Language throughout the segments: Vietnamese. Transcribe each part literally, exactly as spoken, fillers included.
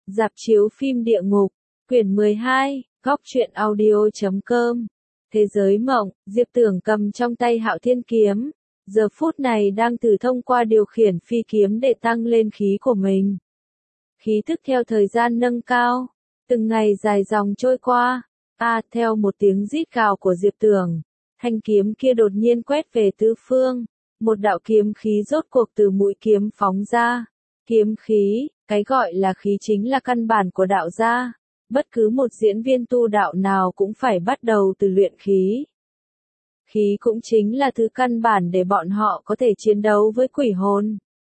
Rạp chiếu phim địa ngục, quyển mười hai, góc truyện audio chấm com. Thế giới mộng, Diệp Tưởng cầm trong tay Hạo Thiên kiếm, giờ phút này đang thử thông qua điều khiển phi kiếm để tăng lên khí của mình. Khí thức theo thời gian nâng cao, từng ngày dài dòng trôi qua, a theo một tiếng rít gào của Diệp Tưởng, thanh kiếm kia đột nhiên quét về tứ phương, một đạo kiếm khí rốt cuộc từ mũi kiếm phóng ra. Kiếm khí, cái gọi là khí chính là căn bản của đạo gia, bất cứ một diễn viên tu đạo nào cũng phải bắt đầu từ luyện khí. Khí cũng chính là thứ căn bản để bọn họ có thể chiến đấu với quỷ hồn.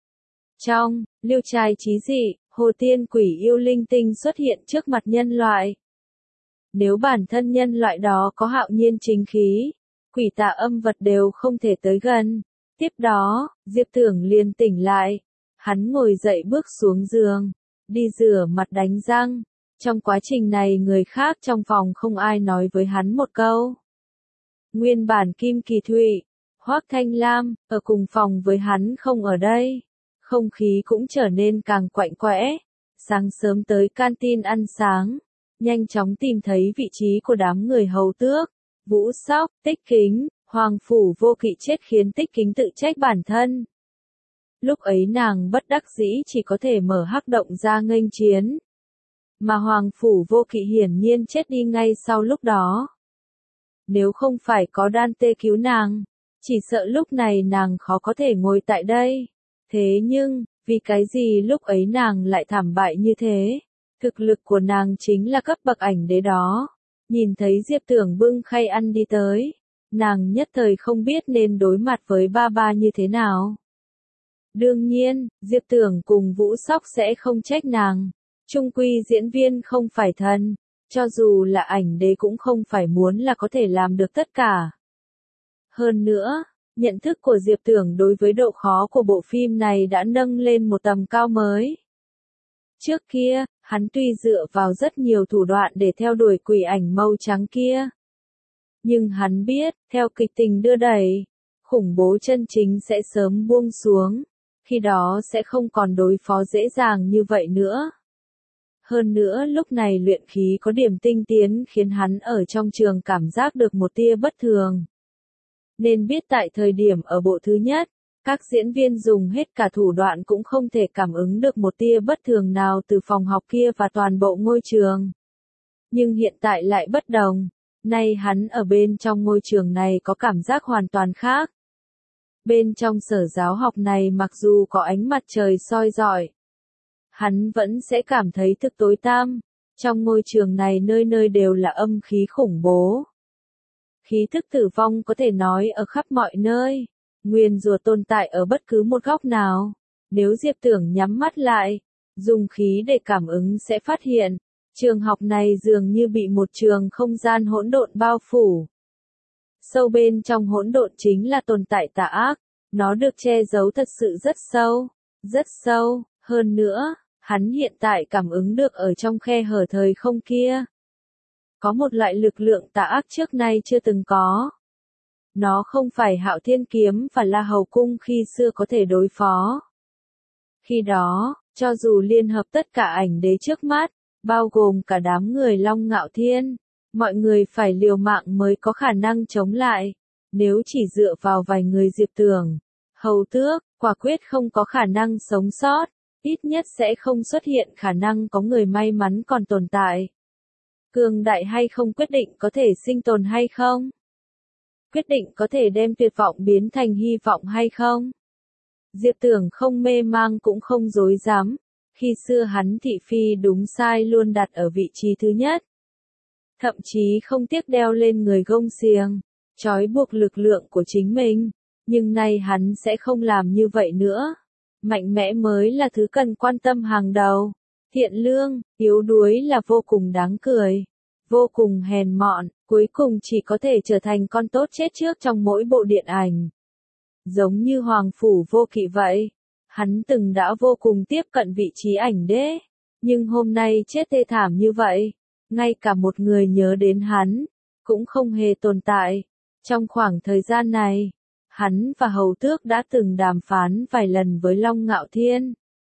Trong Liêu Trai Chí Dị, Hồ Tiên quỷ yêu linh tinh xuất hiện trước mặt nhân loại. Nếu bản thân nhân loại đó có hạo nhiên chính khí, quỷ tà âm vật đều không thể tới gần. Tiếp đó, Diệp Tưởng liền tỉnh lại. Hắn ngồi dậy bước xuống giường, đi rửa mặt đánh răng. Trong quá trình này người khác trong phòng không ai nói với hắn một câu. Nguyên bản Kim Kỳ Thụy, Hoắc Thanh Lam, ở cùng phòng với hắn không ở đây. Không khí cũng trở nên càng quạnh quẽ. Sáng sớm tới canteen ăn sáng, nhanh chóng tìm thấy vị trí của đám người hầu tước. Vũ Sóc, Tích Kính, Hoàng Phủ Vô Kỵ chết khiến Tích Kính tự trách bản thân. Lúc ấy nàng bất đắc dĩ chỉ có thể mở hắc động ra nghênh chiến. Mà Hoàng Phủ Vô Kỵ hiển nhiên chết đi ngay sau lúc đó. Nếu không phải có Đan Tê cứu nàng, chỉ sợ lúc này nàng khó có thể ngồi tại đây. Thế nhưng, vì cái gì lúc ấy nàng lại thảm bại như thế? Thực lực của nàng chính là cấp bậc ảnh đế đó. Nhìn thấy Diệp Tưởng bưng khay ăn đi tới, nàng nhất thời không biết nên đối mặt với ba ba như thế nào. Đương nhiên, Diệp Tưởng cùng Vũ Sóc sẽ không trách nàng. Chung quy diễn viên không phải thần, cho dù là ảnh đế cũng không phải muốn là có thể làm được tất cả. Hơn nữa, nhận thức của Diệp Tưởng đối với độ khó của bộ phim này đã nâng lên một tầm cao mới. Trước kia, hắn tuy dựa vào rất nhiều thủ đoạn để theo đuổi quỷ ảnh màu trắng kia. Nhưng hắn biết, theo kịch tình đưa đẩy, khủng bố chân chính sẽ sớm buông xuống. Khi đó sẽ không còn đối phó dễ dàng như vậy nữa. Hơn nữa lúc này luyện khí có điểm tinh tiến khiến hắn ở trong trường cảm giác được một tia bất thường. Nên biết tại thời điểm ở bộ thứ nhất, các diễn viên dùng hết cả thủ đoạn cũng không thể cảm ứng được một tia bất thường nào từ phòng học kia và toàn bộ ngôi trường. Nhưng hiện tại lại bất đồng, nay hắn ở bên trong ngôi trường này có cảm giác hoàn toàn khác. Bên trong sở giáo học này mặc dù có ánh mặt trời soi rọi, hắn vẫn sẽ cảm thấy thực tối tăm. Trong ngôi trường này nơi nơi đều là âm khí khủng bố. Khí thức tử vong có thể nói ở khắp mọi nơi, nguyền rủa tồn tại ở bất cứ một góc nào. Nếu Diệp Tưởng nhắm mắt lại, dùng khí để cảm ứng sẽ phát hiện, trường học này dường như bị một trường không gian hỗn độn bao phủ. Sâu bên trong hỗn độn chính là tồn tại tà ác, nó được che giấu thật sự rất sâu, rất sâu, hơn nữa, hắn hiện tại cảm ứng được ở trong khe hở thời không kia. Có một loại lực lượng tà ác trước nay chưa từng có. Nó không phải Hạo Thiên kiếm và La Hầu cung khi xưa có thể đối phó. Khi đó, cho dù liên hợp tất cả ảnh đế trước mắt, bao gồm cả đám người Long Ngạo Thiên, mọi người phải liều mạng mới có khả năng chống lại. Nếu chỉ dựa vào vài người Diệp Tưởng, Hầu Tước, quả quyết không có khả năng sống sót, ít nhất sẽ không xuất hiện khả năng có người may mắn còn tồn tại. Cường đại hay không quyết định có thể sinh tồn hay không? Quyết định có thể đem tuyệt vọng biến thành hy vọng hay không? Diệp Tưởng không mê mang cũng không dối dám. Khi xưa hắn thị phi đúng sai luôn đặt ở vị trí thứ nhất. Thậm chí không tiếc đeo lên người gông xiềng, trói buộc lực lượng của chính mình. Nhưng nay hắn sẽ không làm như vậy nữa. Mạnh mẽ mới là thứ cần quan tâm hàng đầu. Thiện lương, yếu đuối là vô cùng đáng cười. Vô cùng hèn mọn, cuối cùng chỉ có thể trở thành con tốt chết trước trong mỗi bộ điện ảnh. Giống như Hoàng Phủ Vô Kỵ vậy. Hắn từng đã vô cùng tiếp cận vị trí ảnh đế. Nhưng hôm nay chết thê thảm như vậy. Ngay cả một người nhớ đến hắn, cũng không hề tồn tại. Trong khoảng thời gian này, hắn và Hầu Tước đã từng đàm phán vài lần với Long Ngạo Thiên.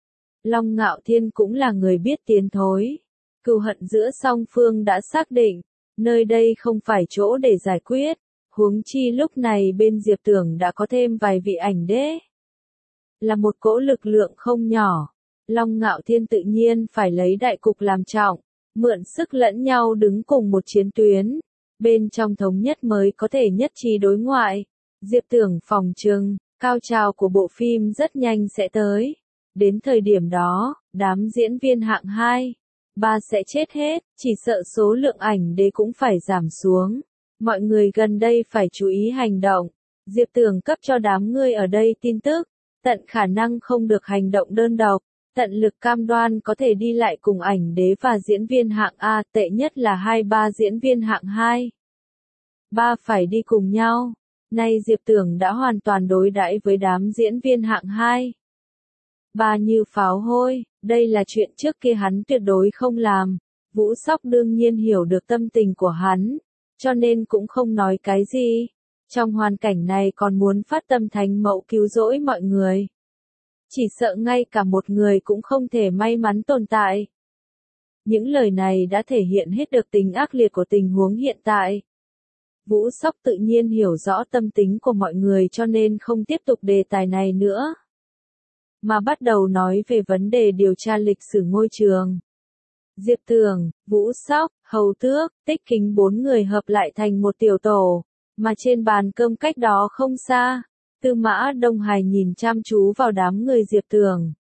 Long Ngạo Thiên cũng là người biết tiến thối. Cừu hận giữa song phương đã xác định, nơi đây không phải chỗ để giải quyết, huống chi lúc này bên Diệp Tưởng đã có thêm vài vị ảnh đế. Là một cỗ lực lượng không nhỏ, Long Ngạo Thiên tự nhiên phải lấy đại cục làm trọng, mượn sức lẫn nhau đứng cùng một chiến tuyến, bên trong thống nhất mới có thể nhất trí đối ngoại. Diệp Tưởng phòng trừng, cao trào của bộ phim rất nhanh sẽ tới. Đến thời điểm đó, đám diễn viên hạng hai, ba sẽ chết hết, chỉ sợ số lượng ảnh đế cũng phải giảm xuống. Mọi người gần đây phải chú ý hành động. Diệp Tưởng cấp cho đám ngươi ở đây tin tức, tận khả năng không được hành động đơn độc, tận lực cam đoan có thể đi lại cùng ảnh đế và diễn viên hạng A, tệ nhất là hai ba diễn viên hạng hai. Ba phải đi cùng nhau. Nay Diệp Tưởng đã hoàn toàn đối đãi với đám diễn viên hạng hai. Ba như pháo hôi, đây là chuyện trước kia hắn tuyệt đối không làm. Vũ Sóc đương nhiên hiểu được tâm tình của hắn, cho nên cũng không nói cái gì. Trong hoàn cảnh này còn muốn phát tâm thánh mẫu cứu rỗi mọi người. Chỉ sợ ngay cả một người cũng không thể may mắn tồn tại. Những lời này đã thể hiện hết được tính ác liệt của tình huống hiện tại. Vũ Sóc tự nhiên hiểu rõ tâm tính của mọi người cho nên không tiếp tục đề tài này nữa, mà bắt đầu nói về vấn đề điều tra lịch sử ngôi trường. Diệp Tưởng, Vũ Sóc, Hầu Tước, Tích Kính bốn người hợp lại thành một tiểu tổ, mà trên bàn cơm cách đó không xa, Tư Mã Đông Hải nhìn chăm chú vào đám người Diệp Tưởng.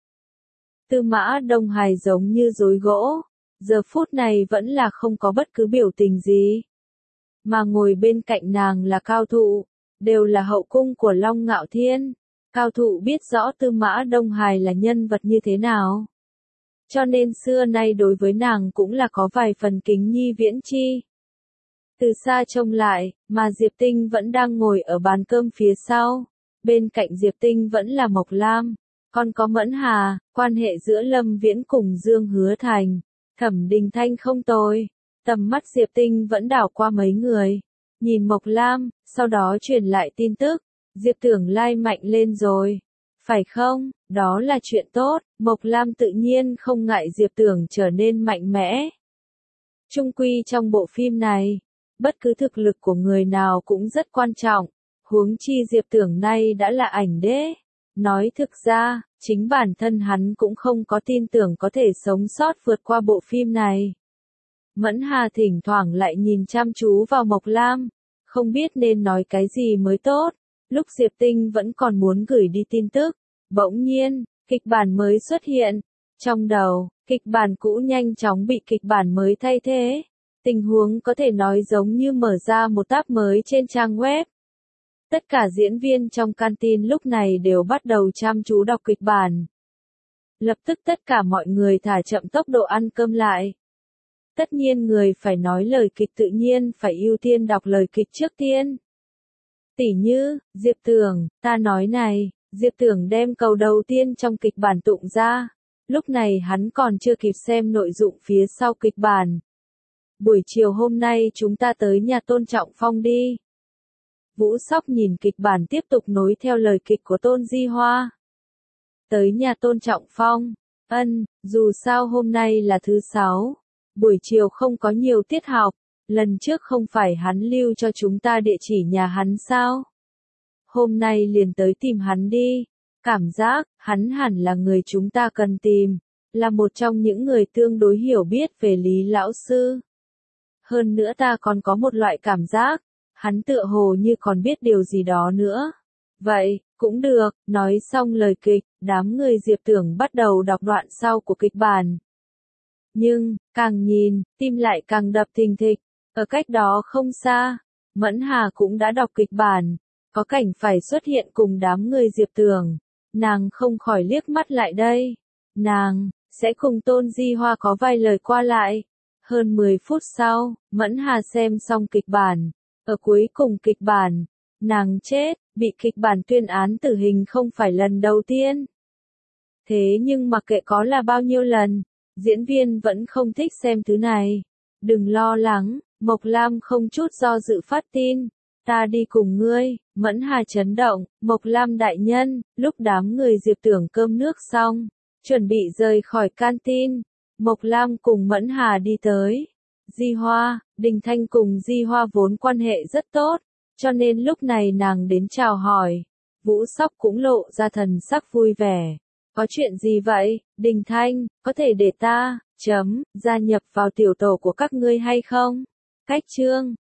Tư Mã Đông Hải giống như rối gỗ, giờ phút này vẫn là không có bất cứ biểu tình gì. Mà ngồi bên cạnh nàng là Cao Thụ, đều là hậu cung của Long Ngạo Thiên. Cao Thụ biết rõ Tư Mã Đông Hải là nhân vật như thế nào, cho nên xưa nay đối với nàng cũng là có vài phần kính nhi viễn chi. Từ xa trông lại, mà Diệp Tinh vẫn đang ngồi ở bàn cơm phía sau. Bên cạnh Diệp Tinh vẫn là Mộc Lam, còn có Mẫn Hà, quan hệ giữa Lâm Viễn cùng Dương Hứa Thành, Thẩm Đình Thanh không tồi. Tầm mắt Diệp Tinh vẫn đảo qua mấy người, nhìn Mộc Lam, sau đó truyền lại tin tức, Diệp Tưởng lai mạnh lên rồi. Phải không, đó là chuyện tốt, Mộc Lam tự nhiên không ngại Diệp Tưởng trở nên mạnh mẽ. Chung quy trong bộ phim này, bất cứ thực lực của người nào cũng rất quan trọng, huống chi Diệp Tưởng nay đã là ảnh đế. Nói thực ra, chính bản thân hắn cũng không có tin tưởng có thể sống sót vượt qua bộ phim này. Mẫn Hà thỉnh thoảng lại nhìn chăm chú vào Mộc Lam, không biết nên nói cái gì mới tốt. Lúc Diệp Tinh vẫn còn muốn gửi đi tin tức, bỗng nhiên, kịch bản mới xuất hiện. Trong đầu, kịch bản cũ nhanh chóng bị kịch bản mới thay thế. Tình huống có thể nói giống như mở ra một tab mới trên trang web. Tất cả diễn viên trong canteen lúc này đều bắt đầu chăm chú đọc kịch bản. Lập tức tất cả mọi người thả chậm tốc độ ăn cơm lại. Tất nhiên người phải nói lời kịch tự nhiên phải ưu tiên đọc lời kịch trước tiên. Tỉ như, Diệp Tưởng, ta nói này, Diệp Tưởng đem câu đầu tiên trong kịch bản tụng ra. Lúc này hắn còn chưa kịp xem nội dung phía sau kịch bản. Buổi chiều hôm nay chúng ta tới nhà Tôn Trọng Phong đi. Vũ Sóc nhìn kịch bản tiếp tục nối theo lời kịch của Tôn Di Hoa. Tới nhà Tôn Trọng Phong, ân, dù sao hôm nay là thứ sáu, buổi chiều không có nhiều tiết học, lần trước không phải hắn lưu cho chúng ta địa chỉ nhà hắn sao? Hôm nay liền tới tìm hắn đi, cảm giác, hắn hẳn là người chúng ta cần tìm, là một trong những người tương đối hiểu biết về Lý Lão Sư. Hơn nữa ta còn có một loại cảm giác, hắn tựa hồ như còn biết điều gì đó nữa. Vậy, cũng được, nói xong lời kịch, đám người Diệp Tưởng bắt đầu đọc đoạn sau của kịch bản. Nhưng, càng nhìn, tim lại càng đập thình thịch, ở cách đó không xa, Mẫn Hà cũng đã đọc kịch bản, có cảnh phải xuất hiện cùng đám người Diệp Tưởng, nàng không khỏi liếc mắt lại đây, nàng, sẽ cùng Tôn Di Hoa có vài lời qua lại. Hơn mười phút sau, Mẫn Hà xem xong kịch bản, ở cuối cùng kịch bản, nàng chết, bị kịch bản tuyên án tử hình không phải lần đầu tiên. Thế nhưng mặc kệ có là bao nhiêu lần, diễn viên vẫn không thích xem thứ này. Đừng lo lắng, Mộc Lam không chút do dự phát tin, ta đi cùng ngươi. Mẫn Hà chấn động, Mộc Lam đại nhân. Lúc đám người Diệp Tưởng cơm nước xong, Chuẩn bị rời khỏi canteen, Mộc Lam cùng Mẫn Hà đi tới. Di Hoa, Đình Thanh cùng Di Hoa vốn quan hệ rất tốt, cho nên lúc này nàng đến chào hỏi. Vũ Sóc cũng lộ ra thần sắc vui vẻ. Có chuyện gì vậy, Đình Thanh, có thể để ta, chấm, gia nhập vào tiểu tổ của các ngươi hay không? Cách chương